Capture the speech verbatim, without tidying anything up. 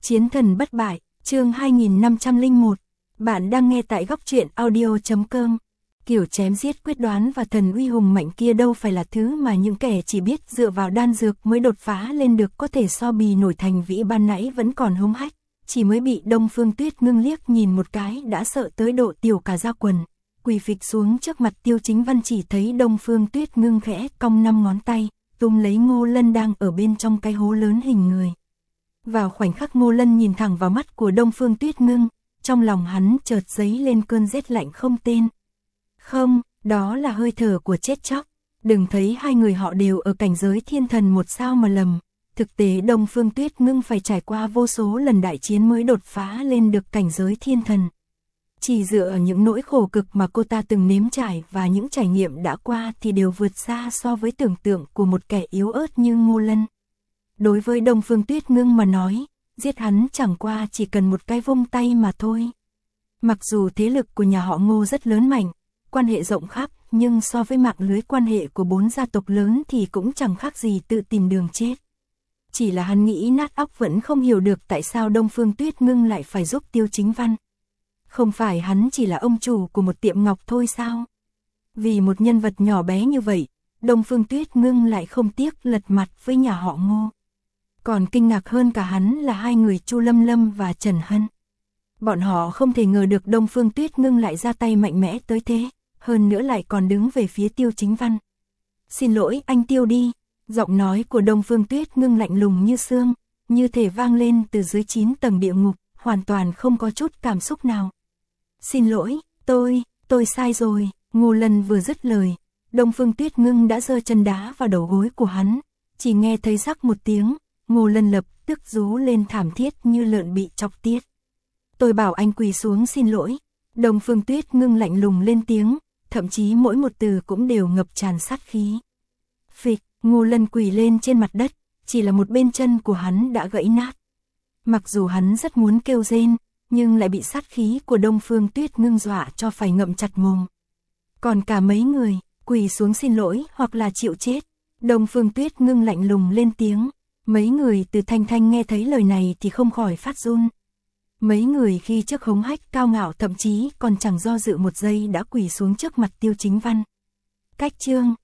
Chiến thần bất bại, chương hai nghìn năm trăm lẻ một. Bạn đang nghe tại góc truyện audio chấm com. Kiểu chém giết quyết đoán và thần uy hùng mạnh kia đâu phải là thứ mà những kẻ chỉ biết dựa vào đan dược mới đột phá lên được có thể so bì nổi. Thành Vĩ ban nãy vẫn còn hống hách, chỉ mới bị Đông Phương Tuyết Ngưng liếc nhìn một cái đã sợ tới độ tiểu cả da quần, quỳ phịch xuống trước mặt Tiêu Chính Văn. Chỉ thấy Đông Phương Tuyết Ngưng khẽ cong năm ngón tay, túm lấy Ngô Lân đang ở bên trong cái hố lớn hình người. Vào khoảnh khắc Ngô Lân nhìn thẳng vào mắt của Đông Phương Tuyết Ngưng, trong lòng hắn chợt dấy lên cơn rét lạnh không tên. Không, đó là hơi thở của chết chóc. Đừng thấy hai người họ đều ở cảnh giới thiên thần một sao mà lầm. Thực tế Đông Phương Tuyết Ngưng phải trải qua vô số lần đại chiến mới đột phá lên được cảnh giới thiên thần. Chỉ dựa ở những nỗi khổ cực mà cô ta từng nếm trải và những trải nghiệm đã qua thì đều vượt xa so với tưởng tượng của một kẻ yếu ớt như Ngô Lân. Đối với Đông Phương Tuyết Ngưng mà nói, giết hắn chẳng qua chỉ cần một cái vung tay mà thôi. Mặc dù thế lực của nhà họ Ngô rất lớn mạnh, quan hệ rộng khắp, nhưng so với mạng lưới quan hệ của bốn gia tộc lớn thì cũng chẳng khác gì tự tìm đường chết. Chỉ là hắn nghĩ nát óc vẫn không hiểu được tại sao Đông Phương Tuyết Ngưng lại phải giúp Tiêu Chính Văn. Không phải hắn chỉ là ông chủ của một tiệm ngọc thôi sao? Vì một nhân vật nhỏ bé như vậy, Đông Phương Tuyết Ngưng lại không tiếc lật mặt với nhà họ Ngô. Còn kinh ngạc hơn cả hắn là hai người Chu Lâm Lâm và Trần Hân. Bọn họ không thể ngờ được Đông Phương Tuyết Ngưng lại ra tay mạnh mẽ tới thế, hơn nữa lại còn đứng về phía Tiêu Chính Văn. Xin lỗi anh Tiêu đi, giọng nói của Đông Phương Tuyết Ngưng lạnh lùng như xương, như thể vang lên từ dưới chín tầng địa ngục, hoàn toàn không có chút cảm xúc nào. Xin lỗi, tôi, tôi sai rồi. Ngô Lân vừa dứt lời, Đông Phương Tuyết Ngưng đã giơ chân đá vào đầu gối của hắn, chỉ nghe thấy rắc một tiếng, Ngô Lân lập tức rú lên thảm thiết như lợn bị chọc tiết. Tôi bảo anh quỳ xuống xin lỗi. Đông Phương Tuyết Ngưng lạnh lùng lên tiếng, thậm chí mỗi một từ cũng đều ngập tràn sát khí. Phịch, Ngô Lân quỳ lên trên mặt đất, chỉ là một bên chân của hắn đã gãy nát. Mặc dù hắn rất muốn kêu rên, nhưng lại bị sát khí của Đông Phương Tuyết Ngưng dọa cho phải ngậm chặt mồm. Còn cả mấy người, quỳ xuống xin lỗi hoặc là chịu chết. Đông Phương Tuyết Ngưng lạnh lùng lên tiếng. Mấy người từ Thanh Thanh nghe thấy lời này thì không khỏi phát run. Mấy người khi trước hống hách cao ngạo thậm chí còn chẳng do dự một giây đã quỳ xuống trước mặt Tiêu Chính Văn. Cách chương,